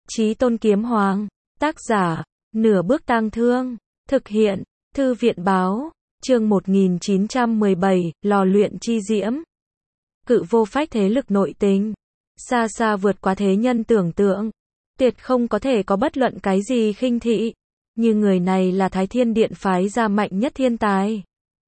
Chí Tôn Kiếm Hoàng. Tác giả, Nửa Bước Tang Thương. Thực hiện, Thư viện Báo. Chương 1917, Lò luyện chi diễm. Cự vô phách thế lực nội tình. Xa xa vượt quá thế nhân tưởng tượng. Tuyệt không có thể có bất luận cái gì khinh thị. Như người này là Thái Thiên Điện phái ra mạnh nhất thiên tài.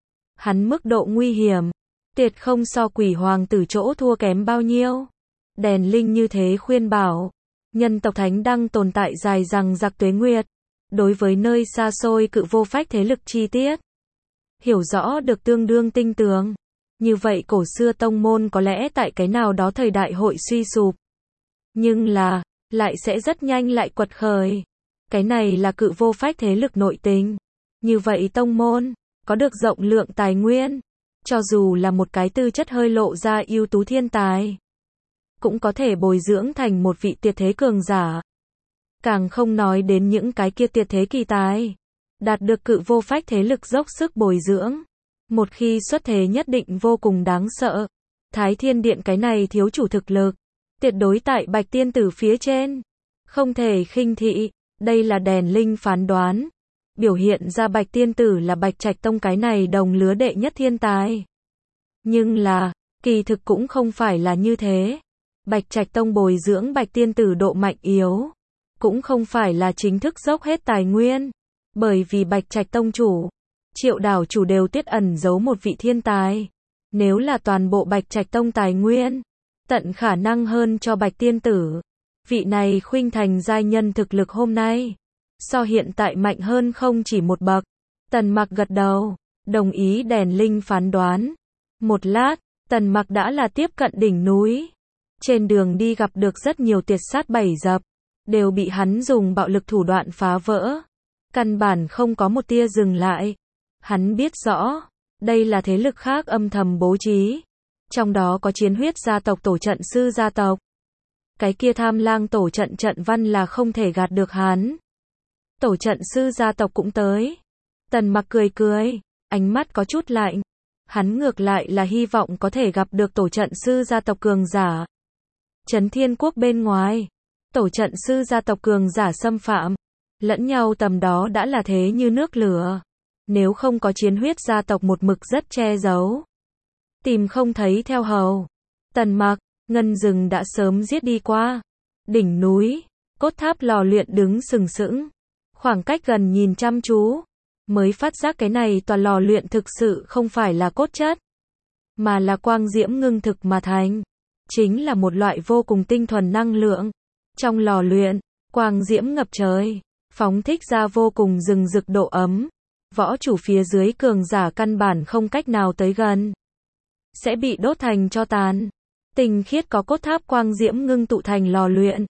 Hắn mức độ nguy hiểm. Tuyệt không so Quỷ Hoàng Tử chỗ thua kém bao nhiêu. Đèn Linh như thế khuyên bảo. Nhân tộc Thánh Đăng tồn tại dài rằng giặc tuế nguyệt. Đối với nơi xa xôi cự vô phách thế lực chi tiết. Hiểu rõ được tương đương tinh tường. Như vậy cổ xưa tông môn có lẽ tại cái nào đó thời đại hội suy sụp. Nhưng là, lại sẽ rất nhanh lại quật khởi. Cái này là cự vô phách thế lực nội tình. Như vậy tông môn, có được rộng lượng tài nguyên. Cho dù là một cái tư chất hơi lộ ra ưu tú thiên tài. Cũng có thể bồi dưỡng thành một vị tuyệt thế cường giả. Càng không nói đến những cái kia tuyệt thế kỳ tài. Đạt được cự vô phách thế lực dốc sức bồi dưỡng. Một khi xuất thế nhất định vô cùng đáng sợ. Thái Thiên Điện cái này thiếu chủ thực lực. Tuyệt đối tại Bạch Tiên Tử phía trên. Không thể khinh thị. Đây là Đèn Linh phán đoán. Biểu hiện ra Bạch Tiên Tử là Bạch Trạch Tông cái này đồng lứa đệ nhất thiên tài. Nhưng là, kỳ thực cũng không phải là như thế. Bạch Trạch Tông bồi dưỡng Bạch Tiên Tử độ mạnh yếu. Cũng không phải là chính thức dốc hết tài nguyên. Bởi vì Bạch Trạch Tông chủ, Triệu đảo chủ đều tiết ẩn giấu một vị thiên tài. Nếu là toàn bộ Bạch Trạch Tông tài nguyên, tận khả năng hơn cho Bạch Tiên Tử. Vị này khuynh thành giai nhân thực lực hôm nay. So hiện tại mạnh hơn không chỉ một bậc. Tần Mặc gật đầu, đồng ý Đèn Linh phán đoán. Một lát, Tần Mặc đã là tiếp cận đỉnh núi. Trên đường đi gặp được rất nhiều tuyệt sát bảy dập. Đều bị hắn dùng bạo lực thủ đoạn phá vỡ. Căn bản không có một tia dừng lại. Hắn biết rõ, đây là thế lực khác âm thầm bố trí. Trong đó có Chiến Huyết gia tộc tổ trận sư gia tộc. Cái kia Tham Lang tổ trận trận văn là không thể gạt được hắn. Tổ trận sư gia tộc cũng tới. Tần Mặc cười cười, ánh mắt có chút lạnh. Hắn ngược lại là hy vọng có thể gặp được tổ trận sư gia tộc cường giả. Trấn Thiên Quốc bên ngoài, tổ trận sư gia tộc cường giả xâm phạm. Lẫn nhau tầm đó đã là thế như nước lửa. Nếu không có Chiến Huyết gia tộc một mực rất che giấu. Tìm không thấy theo hầu. Tần Mặc, Ngân Rừng đã sớm giết đi qua. Đỉnh núi, cốt tháp lò luyện đứng sừng sững. Khoảng cách gần nhìn chăm chú. Mới phát giác cái này tòa lò luyện thực sự không phải là cốt chất. Mà là quang diễm ngưng thực mà thành. Chính là một loại vô cùng tinh thuần năng lượng. Trong lò luyện, quang diễm ngập trời. Phóng thích ra vô cùng rừng rực độ ấm. Võ chủ phía dưới cường giả căn bản không cách nào tới gần. Sẽ bị đốt thành tro tàn. Tinh khiết có cốt tháp quang diễm ngưng tụ thành lò luyện.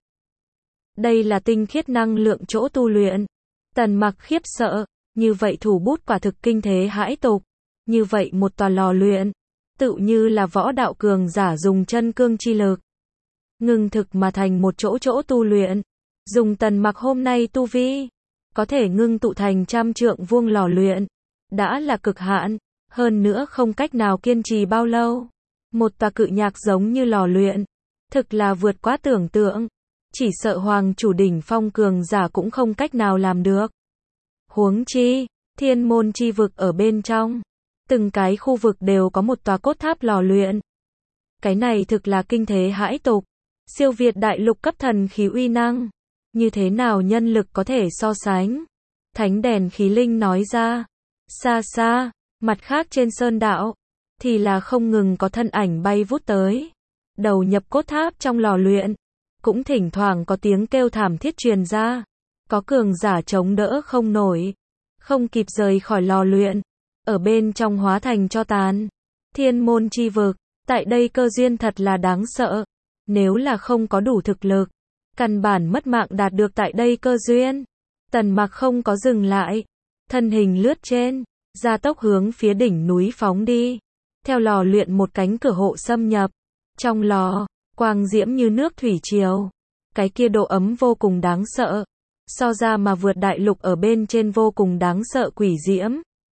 Đây là tinh khiết năng lượng chỗ tu luyện. Tần Mặc khiếp sợ. Như vậy thủ bút quả thực kinh thế hãi tục. Như vậy một tòa lò luyện. Tự như là võ đạo cường giả dùng chân cương chi lực. Ngưng thực mà thành một chỗ chỗ tu luyện. Dùng Tần Mặc hôm nay tu vi. Có thể ngưng tụ thành 100 trượng vuông lò luyện. Đã là cực hạn. Hơn nữa không cách nào kiên trì bao lâu. Một tòa cự nhạc giống như lò luyện. Thực là vượt quá tưởng tượng. Chỉ sợ hoàng chủ đỉnh phong cường giả cũng không cách nào làm được. Huống chi, thiên môn chi vực ở bên trong. Từng cái khu vực đều có một tòa cốt tháp lò luyện. Cái này thực là kinh thế hãi tục. Siêu việt đại lục cấp thần khí uy năng. Như thế nào nhân lực có thể so sánh? Thánh Đèn Khí Linh nói ra. Xa xa, mặt khác trên sơn đạo. Thì là không ngừng có thân ảnh bay vút tới. Đầu nhập cốt tháp trong lò luyện. Cũng thỉnh thoảng có tiếng kêu thảm thiết truyền ra. Có cường giả chống đỡ không nổi. Không kịp rời khỏi lò luyện. Ở bên trong hóa thành tro tàn. Thiên môn chi vực. Tại đây cơ duyên thật là đáng sợ. Nếu là không có đủ thực lực. Căn bản mất mạng đạt được tại đây cơ duyên. Tần Mặc không có dừng lại. Thân hình lướt trên. Gia tốc hướng phía đỉnh núi phóng đi. Theo lò luyện một cánh cửa hộ xâm nhập. Trong lò, quang diễm như nước thủy triều. Cái kia độ ấm vô cùng đáng sợ. So ra mà vượt đại lục ở bên trên vô cùng đáng sợ quỷ diễm.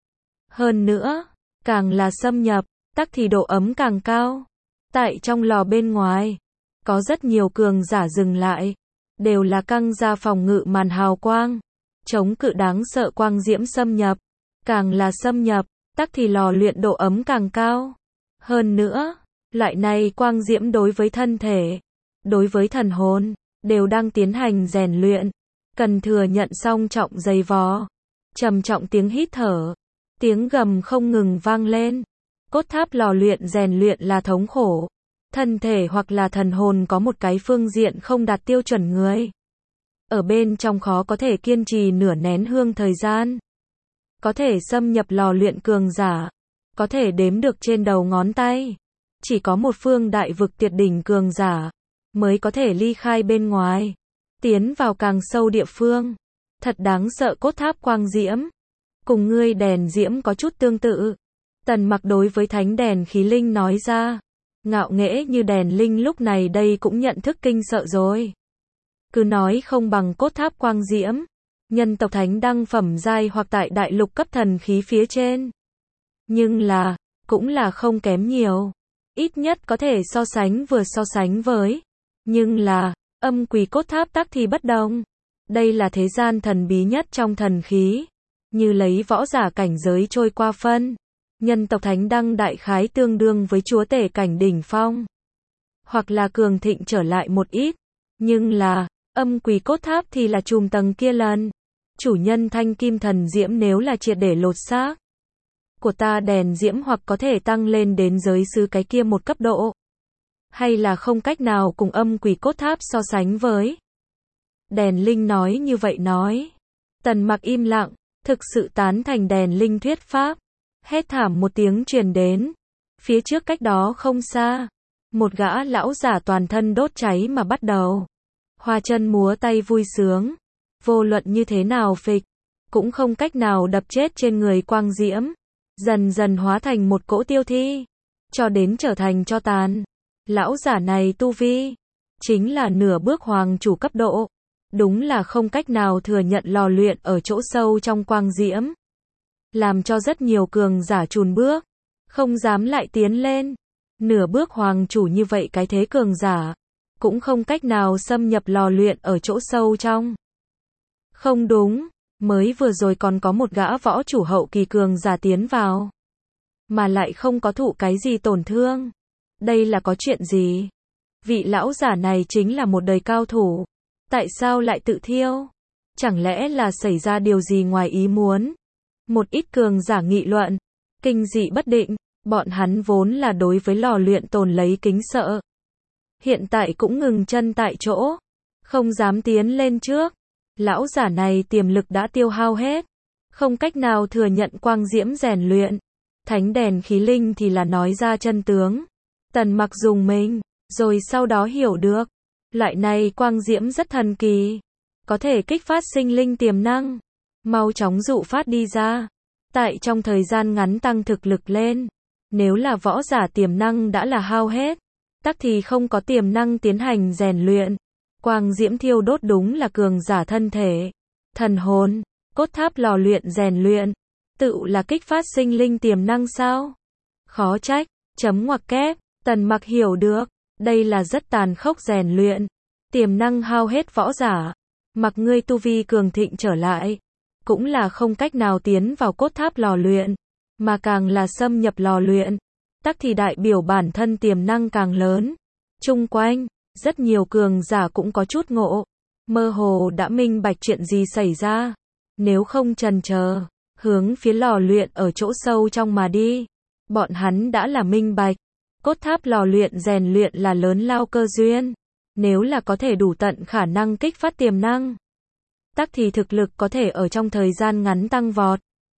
Hơn nữa, càng là xâm nhập, tắc thì độ ấm càng cao. Tại trong lò bên ngoài, có rất nhiều cường giả dừng lại. đều là căng ra phòng ngự màn hào quang, chống cự đáng sợ quang diễm xâm nhập. Càng là xâm nhập, tắc thì lò luyện độ ấm càng cao. Hơn nữa, loại này quang diễm đối với thân thể, đối với thần hồn, đều đang tiến hành rèn luyện. Cần thừa nhận song trọng dày vò. Trầm trọng tiếng hít thở, tiếng gầm không ngừng vang lên. Cốt tháp lò luyện rèn luyện là thống khổ. Thân thể hoặc là thần hồn có một cái phương diện không đạt tiêu chuẩn người. Ở bên trong khó có thể kiên trì nửa nén hương thời gian. Có thể xâm nhập lò luyện cường giả, có thể đếm được trên đầu ngón tay. Chỉ có một phương đại vực tuyệt đỉnh cường giả, mới có thể ly khai bên ngoài, tiến vào càng sâu địa phương. Thật đáng sợ cốt tháp quang diễm. Cùng ngươi đèn diễm có chút tương tự. Tần Mặc đối với thánh đèn khí linh nói ra. Ngạo nghễ như đèn linh lúc này đây cũng nhận thức kinh sợ rồi. Cứ nói không bằng cốt tháp quang diễm. Nhân tộc thánh đăng phẩm giai hoặc tại đại lục cấp thần khí phía trên. Nhưng là, cũng là không kém nhiều. Ít nhất có thể so sánh với. Nhưng là, âm quỷ cốt tháp tắc thì bất đồng. Đây là thế gian thần bí nhất trong thần khí. Như lấy võ giả cảnh giới trôi qua phân. Nhân tộc thánh đăng đại khái tương đương với chúa tể cảnh đỉnh phong. Hoặc là cường thịnh trở lại một ít. Nhưng là, âm quỷ cốt tháp thì là trùm tầng kia lần. Chủ nhân thanh kim thần diễm nếu là triệt để lột xác của ta đèn diễm hoặc có thể tăng lên đến giới sứ cái kia một cấp độ. Hay là không cách nào cùng âm quỷ cốt tháp so sánh với. Đèn linh nói như vậy nói. Tần Mặc im lặng, thực sự tán thành đèn linh thuyết pháp. Hét thảm một tiếng truyền đến. Phía trước cách đó không xa. Một gã lão giả toàn thân đốt cháy mà bắt đầu. Hoa chân múa tay vui sướng. Vô luận như thế nào phịch, cũng không cách nào đập chết trên người quang diễm. Dần dần hóa thành một cỗ tiêu thi. Cho đến trở thành tro tàn. Lão giả này tu vi. Chính là nửa bước hoàng chủ cấp độ. Đúng là không cách nào thừa nhận lò luyện ở chỗ sâu trong quang diễm. Làm cho rất nhiều cường giả chùn bước. Không dám lại tiến lên. Nửa bước hoàng chủ như vậy cái thế cường giả. Cũng không cách nào xâm nhập lò luyện ở chỗ sâu trong. Không đúng, mới vừa rồi còn có một gã võ chủ hậu kỳ cường giả tiến vào. Mà lại không có thụ cái gì tổn thương. Đây là có chuyện gì? Vị lão giả này chính là một đời cao thủ. Tại sao lại tự thiêu? Chẳng lẽ là xảy ra điều gì ngoài ý muốn? Một ít cường giả nghị luận. Kinh dị bất định. Bọn hắn vốn là đối với lò luyện tồn lấy kính sợ. Hiện tại cũng ngừng chân tại chỗ. Không dám tiến lên trước. Lão giả này tiềm lực đã tiêu hao hết. Không cách nào thừa nhận quang diễm rèn luyện. Thánh đèn khí linh thì là nói ra chân tướng. Tần Mặc dùng mình, rồi sau đó hiểu được. Loại này quang diễm rất thần kỳ. Có thể kích phát sinh linh tiềm năng. Mau chóng dụ phát đi ra. Tại trong thời gian ngắn tăng thực lực lên. Nếu là võ giả tiềm năng đã là hao hết. Tắc thì không có tiềm năng tiến hành rèn luyện. Quang diễm thiêu đốt đúng là cường giả thân thể, thần hồn, cốt tháp lò luyện rèn luyện, tự là kích phát sinh linh tiềm năng sao? Khó trách, chấm ngoặc kép, Tần Mặc hiểu được, đây là rất tàn khốc rèn luyện, tiềm năng hao hết võ giả, mặc ngươi tu vi cường thịnh trở lại, cũng là không cách nào tiến vào cốt tháp lò luyện, mà càng là xâm nhập lò luyện, tắc thì đại biểu bản thân tiềm năng càng lớn. Chung quanh rất nhiều cường giả cũng có chút ngộ, mơ hồ đã minh bạch chuyện gì xảy ra. Nếu không chần chờ, hướng phía lò luyện ở chỗ sâu trong mà đi. Bọn hắn đã là minh bạch, cốt tháp lò luyện rèn luyện là lớn lao cơ duyên. Nếu là có thể đủ tận khả năng kích phát tiềm năng, tắc thì thực lực có thể ở trong thời gian ngắn tăng vọt.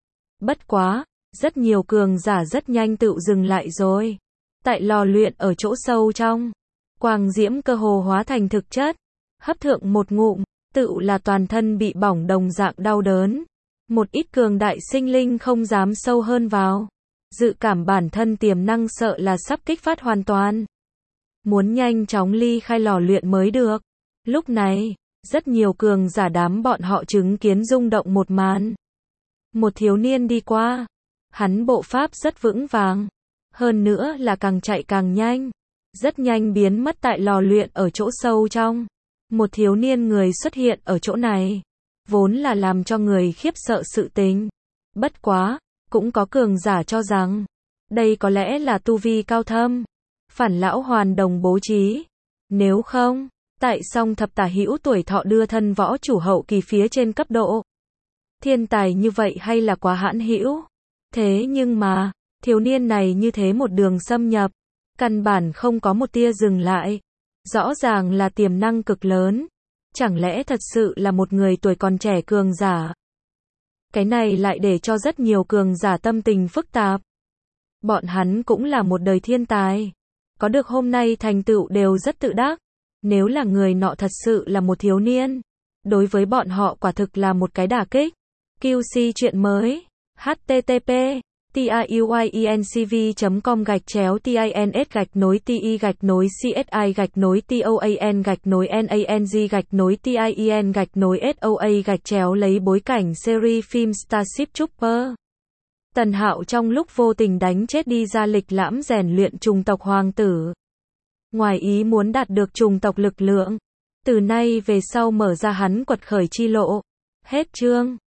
Bất quá, rất nhiều cường giả rất nhanh tự dừng lại rồi. Tại lò luyện ở chỗ sâu trong, quang diễm cơ hồ hóa thành thực chất, hấp thượng một ngụm, tự là toàn thân bị bỏng đồng dạng đau đớn. Một ít cường đại sinh linh không dám sâu hơn vào, dự cảm bản thân tiềm năng sợ là sắp kích phát hoàn toàn. Muốn nhanh chóng ly khai lò luyện mới được. Lúc này, rất nhiều cường giả đám bọn họ chứng kiến rung động một màn. Một thiếu niên đi qua, hắn bộ pháp rất vững vàng, hơn nữa là càng chạy càng nhanh. Rất nhanh biến mất tại lò luyện ở chỗ sâu trong. Một thiếu niên người xuất hiện ở chỗ này, vốn là làm cho người khiếp sợ sự tình. Bất quá, cũng có cường giả cho rằng, đây có lẽ là tu vi cao thâm, phản lão hoàn đồng bố trí. Nếu không, tại song thập tả hữu tuổi thọ đưa thân võ chủ hậu kỳ phía trên cấp độ. Thiên tài như vậy hay là quá hãn hữu. Thế nhưng mà, thiếu niên này như thế một đường xâm nhập, căn bản không có một tia dừng lại. Rõ ràng là tiềm năng cực lớn. Chẳng lẽ thật sự là một người tuổi còn trẻ cường giả? Cái này lại để cho rất nhiều cường giả tâm tình phức tạp. Bọn hắn cũng là một đời thiên tài. Có được hôm nay thành tựu đều rất tự đắc. Nếu là người nọ thật sự là một thiếu niên, đối với bọn họ quả thực là một cái đả kích. QC chuyện mới. http tiencv.com/ti-s-toan-nang-soa lấy bối cảnh series phim Starship Trooper. Tần Hạo trong lúc vô tình đánh chết đi ra lịch lãm rèn luyện chủng tộc hoàng tử. Ngoài ý muốn đạt được chủng tộc lực lượng. Từ nay về sau mở ra hắn quật khởi chi lộ. Hết chương.